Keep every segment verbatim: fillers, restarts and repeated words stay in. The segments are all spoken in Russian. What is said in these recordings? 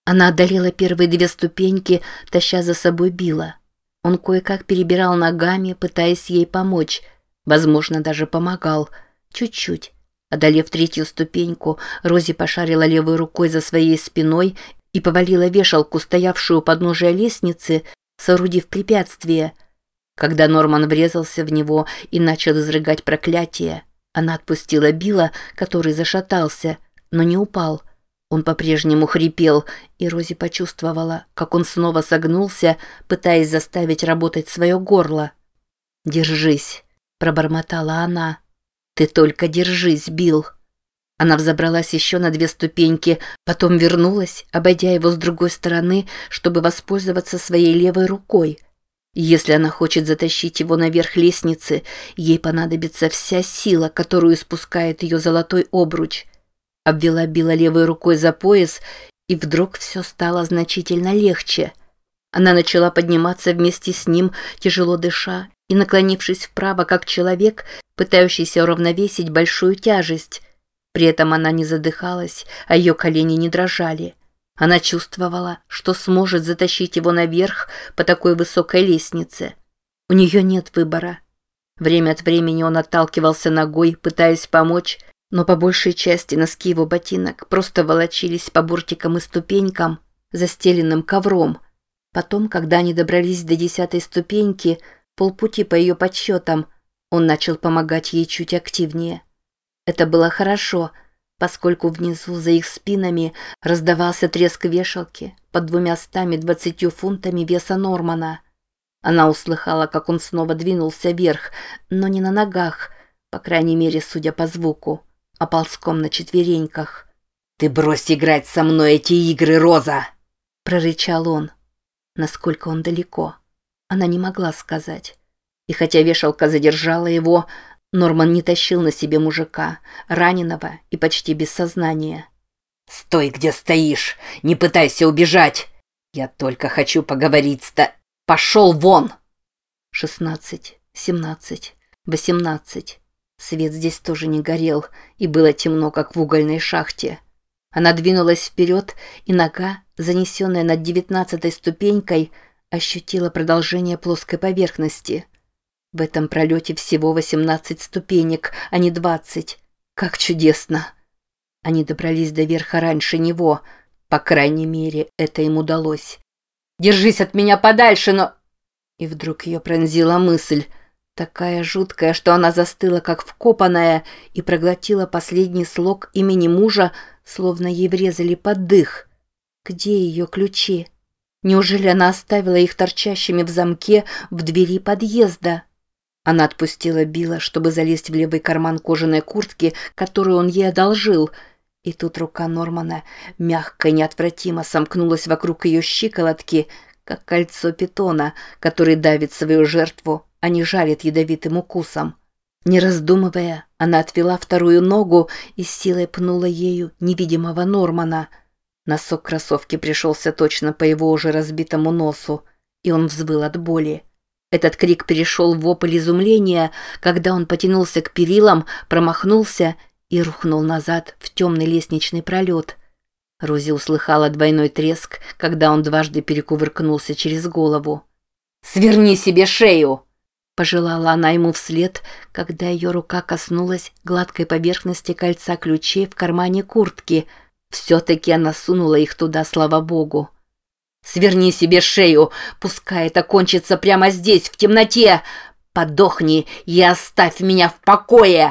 Она одолела первые две ступеньки, таща за собой Билла. Он кое-как перебирал ногами, пытаясь ей помочь. Возможно, даже помогал. Чуть-чуть. Одолев третью ступеньку, Рози пошарила левой рукой за своей спиной и повалила вешалку, стоявшую у подножия лестницы, соорудив препятствие. Когда Норман врезался в него и начал изрыгать проклятие, она отпустила Билла, который зашатался, но не упал. Он по-прежнему хрипел, и Рози почувствовала, как он снова согнулся, пытаясь заставить работать свое горло. «Держись», — пробормотала она. «Ты только держись, Билл». Она взобралась еще на две ступеньки, потом вернулась, обойдя его с другой стороны, чтобы воспользоваться своей левой рукой. Если она хочет затащить его наверх лестницы, ей понадобится вся сила, которую испускает ее золотой обруч. Обвела Билла левой рукой за пояс, и вдруг все стало значительно легче. Она начала подниматься вместе с ним, тяжело дыша, и наклонившись вправо, как человек, пытающийся уравновесить большую тяжесть. При этом она не задыхалась, а ее колени не дрожали. Она чувствовала, что сможет затащить его наверх по такой высокой лестнице. У нее нет выбора. Время от времени он отталкивался ногой, пытаясь помочь, но по большей части носки его ботинок просто волочились по бортикам и ступенькам, застеленным ковром. Потом, когда они добрались до десятой ступеньки, полпути по ее подсчетам, он начал помогать ей чуть активнее. Это было хорошо, поскольку внизу за их спинами раздавался треск вешалки под двумястами двадцатью фунтами веса Нормана. Она услыхала, как он снова двинулся вверх, но не на ногах, по крайней мере, судя по звуку, а ползком на четвереньках. «Ты брось играть со мной эти игры, Роза!» — прорычал он. Насколько он далеко, она не могла сказать. И хотя вешалка задержала его, Норман не тащил на себе мужика, раненого и почти без сознания. «Стой, где стоишь! Не пытайся убежать! Я только хочу поговорить с та... Пошел вон!» Шестнадцать, семнадцать, восемнадцать. Свет здесь тоже не горел, и было темно, как в угольной шахте. Она двинулась вперед, и нога, занесенная над девятнадцатой ступенькой, ощутила продолжение плоской поверхности. В этом пролете всего восемнадцать ступенек, а не двадцать. Как чудесно! Они добрались до верха раньше него. По крайней мере, это им удалось. «Держись от меня подальше, но...» И вдруг ее пронзила мысль, такая жуткая, что она застыла, как вкопанная, и проглотила последний слог имени мужа, словно ей врезали под дых. Где ее ключи? Неужели она оставила их торчащими в замке в двери подъезда? Она отпустила Билла, чтобы залезть в левый карман кожаной куртки, которую он ей одолжил, и тут рука Нормана мягко и неотвратимо сомкнулась вокруг ее щиколотки, как кольцо питона, который давит свою жертву, а не жалит ядовитым укусом. Не раздумывая, она отвела вторую ногу и с силой пнула ею невидимого Нормана. Носок кроссовки пришелся точно по его уже разбитому носу, и он взвыл от боли. Этот крик перешел в вопль изумления, когда он потянулся к перилам, промахнулся и рухнул назад в темный лестничный пролет. Рози услыхала двойной треск, когда он дважды перекувыркнулся через голову. «Сверни себе шею!» — пожелала она ему вслед, когда ее рука коснулась гладкой поверхности кольца ключей в кармане куртки. Все-таки она сунула их туда, слава богу. «Сверни себе шею, пускай это кончится прямо здесь, в темноте! Подохни и оставь меня в покое!»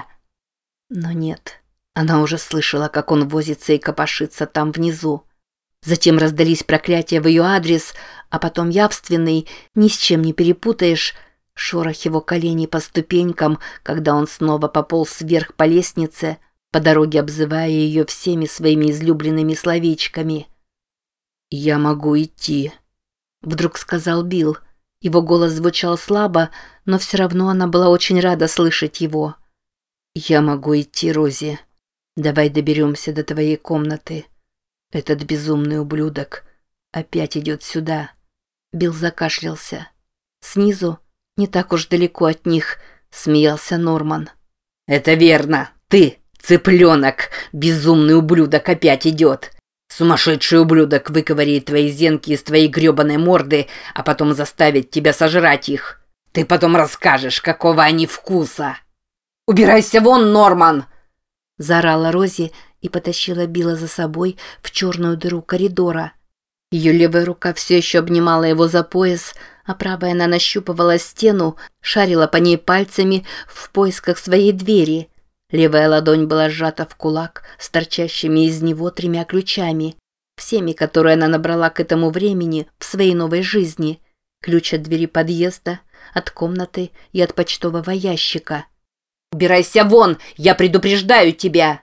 Но нет, она уже слышала, как он возится и копошится там внизу. Затем раздались проклятия в ее адрес, а потом явственный, ни с чем не перепутаешь, шорох его коленей по ступенькам, когда он снова пополз вверх по лестнице, по дороге обзывая ее всеми своими излюбленными словечками. «Я могу идти», — вдруг сказал Билл. Его голос звучал слабо, но все равно она была очень рада слышать его. «Я могу идти, Рози. Давай доберемся до твоей комнаты. Этот безумный ублюдок опять идет сюда». Билл закашлялся. Снизу, не так уж далеко от них, смеялся Норман. «Это верно, ты, цыпленок, безумный ублюдок опять идет. Сумасшедший ублюдок выковыряет твои зенки из твоей грёбаной морды, а потом заставит тебя сожрать их. Ты потом расскажешь, какого они вкуса. «Убирайся вон, Норман!» заорала Рози и потащила Билла за собой в черную дыру коридора. Ее левая рука все еще обнимала его за пояс, а правая она нащупывала стену, шарила по ней пальцами в поисках своей двери. Левая ладонь была сжата в кулак с торчащими из него тремя ключами, всеми, которые она набрала к этому времени в своей новой жизни. Ключ от двери подъезда, от комнаты и от почтового ящика. «Убирайся вон! Я предупреждаю тебя!»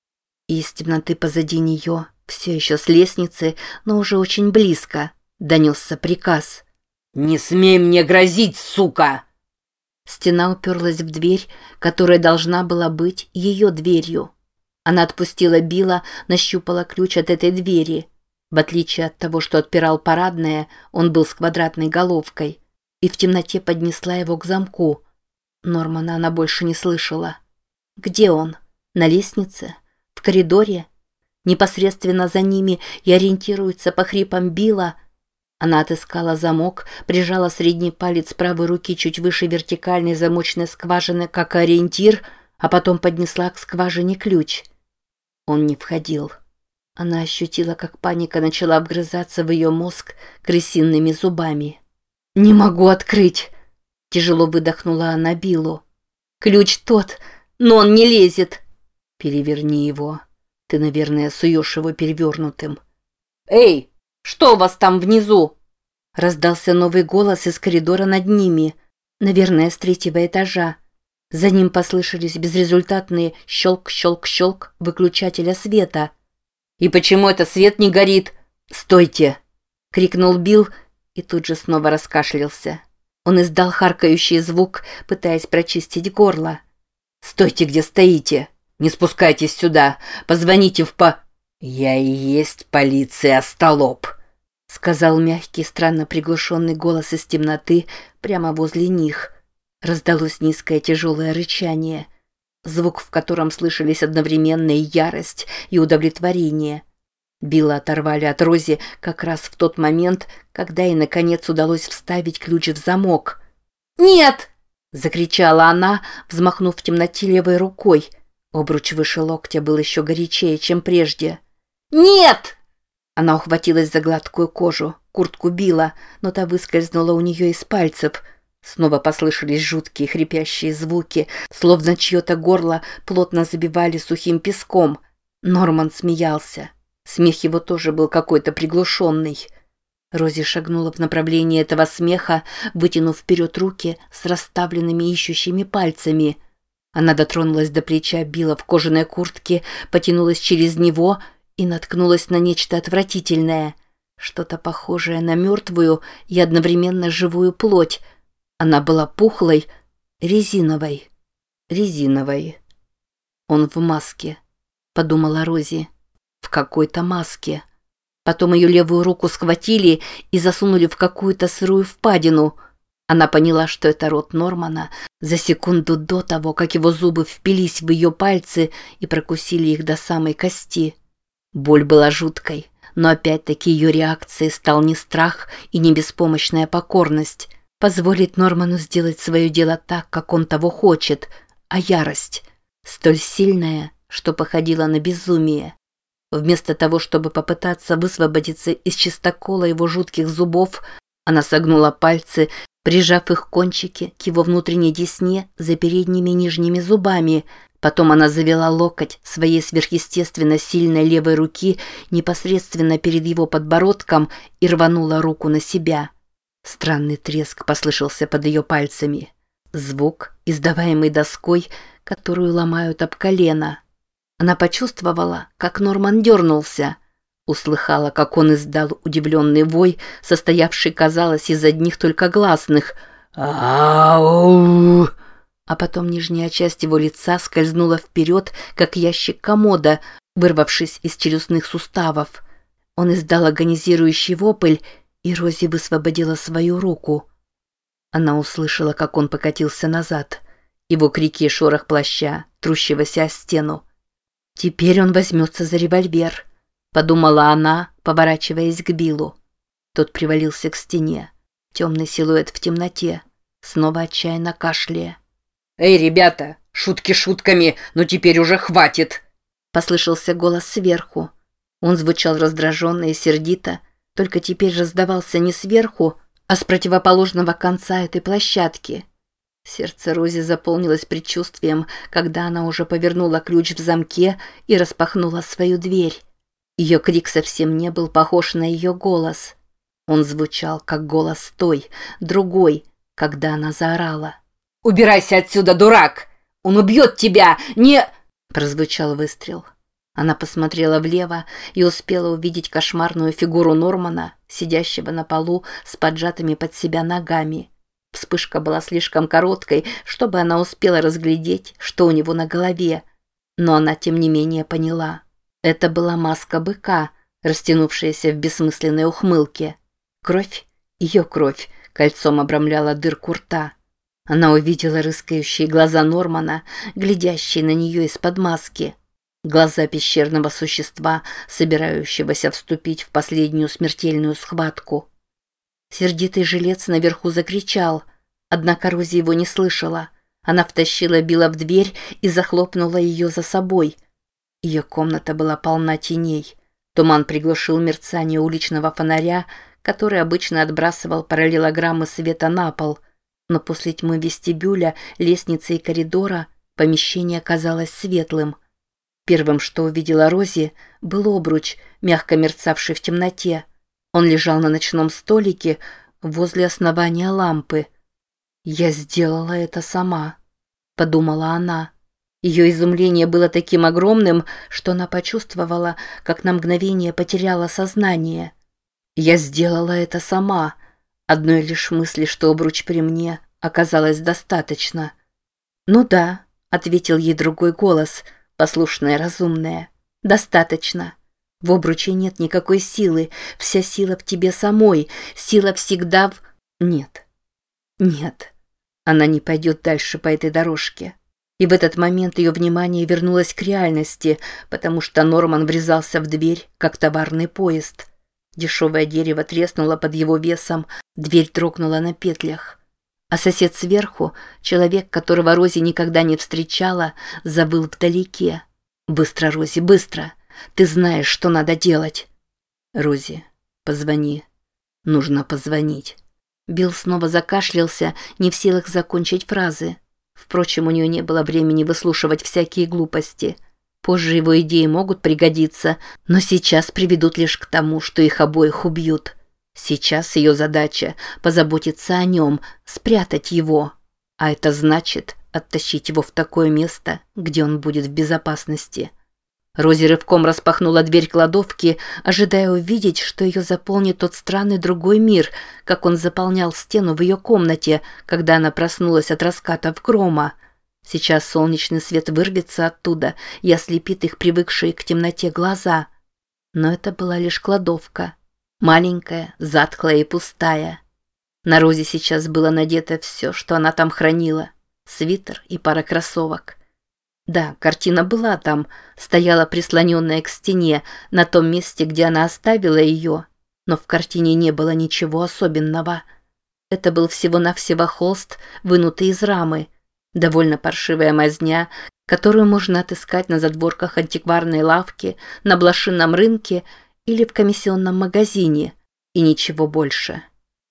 И из темноты позади нее, все еще с лестницы, но уже очень близко, донесся приказ. «Не смей мне грозить, сука!» Стена уперлась в дверь, которая должна была быть ее дверью. Она отпустила Билла, нащупала ключ от этой двери. В отличие от того, что отпирал парадное, он был с квадратной головкой, и в темноте поднесла его к замку. Нормана она больше не слышала. Где он? На лестнице? В коридоре? Непосредственно за ними и ориентируется по хрипам Билла. Она отыскала замок, прижала средний палец правой руки чуть выше вертикальной замочной скважины, как ориентир, а потом поднесла к скважине ключ. Он не входил. Она ощутила, как паника начала вгрызаться в ее мозг крысиными зубами. «Не могу открыть!» Тяжело выдохнула она Биллу. «Ключ тот, но он не лезет!» «Переверни его. Ты, наверное, суешь его перевернутым». «Эй, что у вас там внизу?» Раздался новый голос из коридора над ними, наверное, с третьего этажа. За ним послышались безрезультатные щелк-щелк-щелк выключателя света. «И почему это свет не горит?» «Стойте!» — крикнул Билл и тут же снова раскашлялся. Он издал харкающий звук, пытаясь прочистить горло. «Стойте, где стоите! Не спускайтесь сюда! Позвоните в по...» «Я и есть полиция, остолоп!» — сказал мягкий, странно приглушенный голос из темноты прямо возле них. Раздалось низкое тяжелое рычание, звук, в котором слышались одновременно и ярость, и удовлетворение. Билла оторвали от Рози как раз в тот момент, когда ей наконец удалось вставить ключ в замок. «Нет!» — закричала она, взмахнув в темноте левой рукой. Обруч выше локтя был еще горячее, чем прежде. «Нет!» Она ухватилась за гладкую кожу, куртку Билла, но та выскользнула у нее из пальцев. Снова послышались жуткие хрипящие звуки, словно чье-то горло плотно забивали сухим песком. Норман смеялся. Смех его тоже был какой-то приглушенный. Рози шагнула в направлении этого смеха, вытянув вперед руки с расставленными ищущими пальцами. Она дотронулась до плеча Билла в кожаной куртке, потянулась через него и наткнулась на нечто отвратительное. Что-то похожее на мертвую и одновременно живую плоть. Она была пухлой, резиновой. Резиновой. «Он в маске», — подумала Рози. «В какой-то маске». Потом ее левую руку схватили и засунули в какую-то сырую впадину. Она поняла, что это рот Нормана, за секунду до того, как его зубы впились в ее пальцы и прокусили их до самой кости. Боль была жуткой, но опять-таки ее реакцией стал не страх и не беспомощная покорность. Позволить Норману сделать свое дело так, как он того хочет, а ярость, столь сильная, что походила на безумие. Вместо того, чтобы попытаться высвободиться из чистокола его жутких зубов, она согнула пальцы, прижав их кончики к его внутренней десне за передними нижними зубами. Потом она завела локоть своей сверхъестественно сильной левой руки непосредственно перед его подбородком и рванула руку на себя. Странный треск послышался под ее пальцами. Звук, издаваемый доской, которую ломают об колено. Она почувствовала, как Норман дернулся. Услыхала, как он издал удивленный вой, состоявший, казалось, из одних только гласных «Ау!». А потом нижняя часть его лица скользнула вперед, как ящик комода, вырвавшись из челюстных суставов. Он издал агонизирующий вопль, и Рози высвободила свою руку. Она услышала, как он покатился назад. Его крики и шорох плаща, трущегося о стену. Теперь он возьмется за револьвер. подумала она, поворачиваясь к Биллу. Тот привалился к стене. Темный силуэт в темноте, снова отчаянно кашляя. «Эй, ребята, шутки шутками, но теперь уже хватит!» Послышался голос сверху. Он звучал раздраженно и сердито, только теперь раздавался не сверху, а с противоположного конца этой площадки. Сердце Рози заполнилось предчувствием, когда она уже повернула ключ в замке и распахнула свою дверь. Ее крик совсем не был похож на ее голос. Он звучал, как голос той, другой, когда она заорала. «Убирайся отсюда, дурак! Он убьет тебя! Не...» Прозвучал выстрел. Она посмотрела влево и успела увидеть кошмарную фигуру Нормана, сидящего на полу с поджатыми под себя ногами. Вспышка была слишком короткой, чтобы она успела разглядеть, что у него на голове. Но она, тем не менее, поняла. Это была маска быка, растянувшаяся в бессмысленной ухмылке. Кровь, ее кровь, кольцом обрамляла дырку рта. Она увидела рыскающие глаза Нормана, глядящие на нее из-под маски. Глаза пещерного существа, собирающегося вступить в последнюю смертельную схватку. Сердитый жилец наверху закричал, однако Рози его не слышала. Она втащила Билла в дверь и захлопнула ее за собой. Ее комната была полна теней. Туман приглушил мерцание уличного фонаря, который обычно отбрасывал параллелограммы света на пол. Но после тьмы вестибюля, лестницы и коридора помещение казалось светлым. Первым, что увидела Рози, был обруч, мягко мерцавший в темноте. Он лежал на ночном столике возле основания лампы. «Я сделала это сама», — подумала она. Ее изумление было таким огромным, что она почувствовала, как на мгновение потеряла сознание. «Я сделала это сама». Одной лишь мысли, что обруч при мне, оказалось достаточно. «Ну да», — ответил ей другой голос, послушное и разумное. «Достаточно. В обруче нет никакой силы, вся сила в тебе самой, сила всегда в...» «Нет, нет, она не пойдет дальше по этой дорожке». И в этот момент ее внимание вернулось к реальности, потому что Норман врезался в дверь, как товарный поезд. Дешевое дерево треснуло под его весом, дверь дрогнула на петлях. А сосед сверху, человек, которого Рози никогда не встречала, завыл вдалеке. «Быстро, Рози, быстро! Ты знаешь, что надо делать!» «Рози, позвони. Нужно позвонить». Билл снова закашлялся, не в силах закончить фразы. Впрочем, у нее не было времени выслушивать всякие глупости. Позже его идеи могут пригодиться, но сейчас приведут лишь к тому, что их обоих убьют. Сейчас ее задача – позаботиться о нем, спрятать его. А это значит оттащить его в такое место, где он будет в безопасности. Рози рывком распахнула дверь кладовки, ожидая увидеть, что ее заполнит тот странный другой мир, как он заполнял стену в ее комнате, когда она проснулась от раскатов грома. Сейчас солнечный свет вырвется оттуда и ослепит их привыкшие к темноте глаза. Но это была лишь кладовка. Маленькая, затхлая и пустая. На Розе сейчас было надето все, что она там хранила. Свитер и пара кроссовок. Да, картина была там, стояла прислоненная к стене, на том месте, где она оставила ее. Но в картине не было ничего особенного. Это был всего-навсего холст, вынутый из рамы. Довольно паршивая мазня, которую можно отыскать на задворках антикварной лавки, на блошином рынке или в комиссионном магазине. И ничего больше.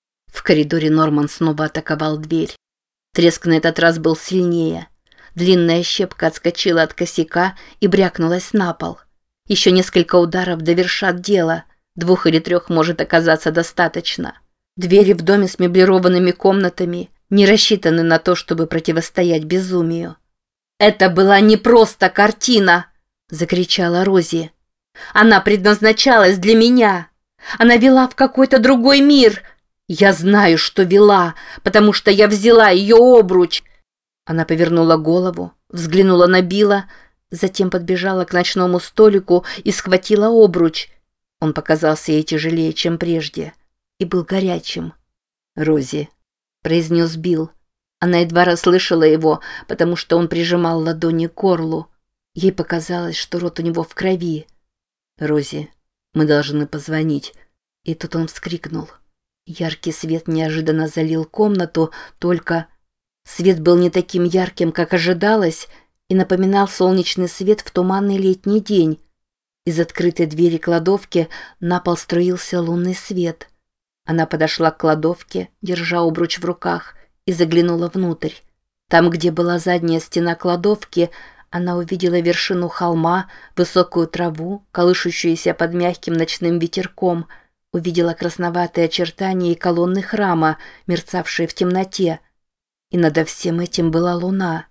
В коридоре Норман снова атаковал дверь. Треск на этот раз был сильнее. Длинная щепка отскочила от косяка и брякнулась на пол. Еще несколько ударов довершат дело. Двух или трех может оказаться достаточно. Двери в доме с меблированными комнатами не рассчитаны на то, чтобы противостоять безумию. «Это была не просто картина!» – закричала Рози. «Она предназначалась для меня! Она вела в какой-то другой мир! Я знаю, что вела, потому что я взяла ее обруч!» Она повернула голову, взглянула на Билла, затем подбежала к ночному столику и схватила обруч. Он показался ей тяжелее, чем прежде, и был горячим. «Рози», — произнес Билл. Она едва расслышала его, потому что он прижимал ладони к горлу. Ей показалось, что рот у него в крови. «Рози, Мы должны позвонить». И тут он вскрикнул. Яркий свет неожиданно залил комнату, только... Свет был не таким ярким, как ожидалось, и напоминал солнечный свет в туманный летний день. Из открытой двери кладовки на пол струился лунный свет. Она подошла к кладовке, держа обруч в руках, и заглянула внутрь. Там, где была задняя стена кладовки, она увидела вершину холма, высокую траву, колышущуюся под мягким ночным ветерком, увидела красноватые очертания и колонны храма, мерцавшие в темноте. И над всем этим была луна,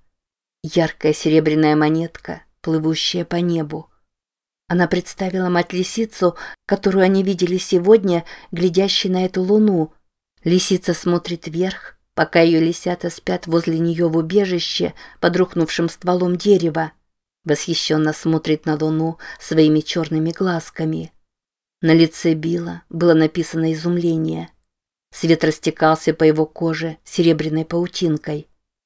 яркая серебряная монетка, плывущая по небу. Она представила мать-лисицу, которую они видели сегодня, глядящей на эту луну. Лисица смотрит вверх, пока ее лисята спят возле нее в убежище под рухнувшим стволом дерева. Восхищенно смотрит на луну своими черными глазками. На лице Билла было написано изумление. Свет растекался по его коже серебряной паутинкой.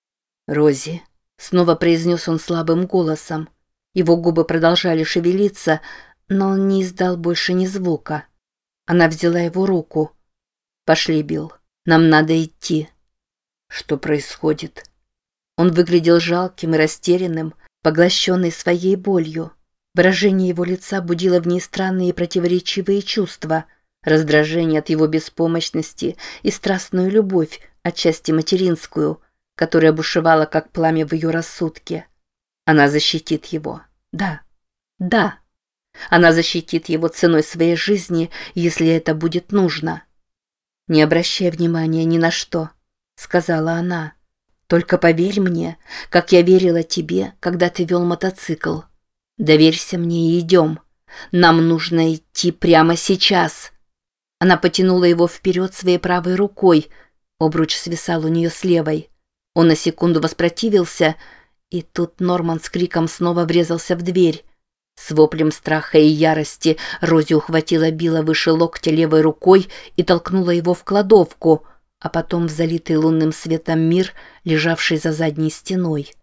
«Рози», — снова произнес он слабым голосом. Его губы продолжали шевелиться, но он не издал больше ни звука. Она взяла его руку. «Пошли, Билл, нам надо идти». «Что происходит?» Он выглядел жалким и растерянным, поглощенный своей болью. Выражение его лица будило в ней странные и противоречивые чувства. Раздражение от его беспомощности и страстную любовь, отчасти материнскую, которая бушевала как пламя в ее рассудке. Она защитит его. Да, да. Она защитит его ценой своей жизни, если это будет нужно. «Не обращай внимания ни на что», — сказала она. «Только поверь мне, как я верила тебе, когда ты вел мотоцикл. Доверься мне и идем. Нам нужно идти прямо сейчас». Она потянула его вперед своей правой рукой. Обруч свисал у нее с левой. Он на секунду воспротивился, и тут Норман с криком снова врезался в дверь. С воплем страха и ярости Рози ухватила Билла выше локтя левой рукой и толкнула его в кладовку, а потом в залитый лунным светом мир, лежавший за задней стеной.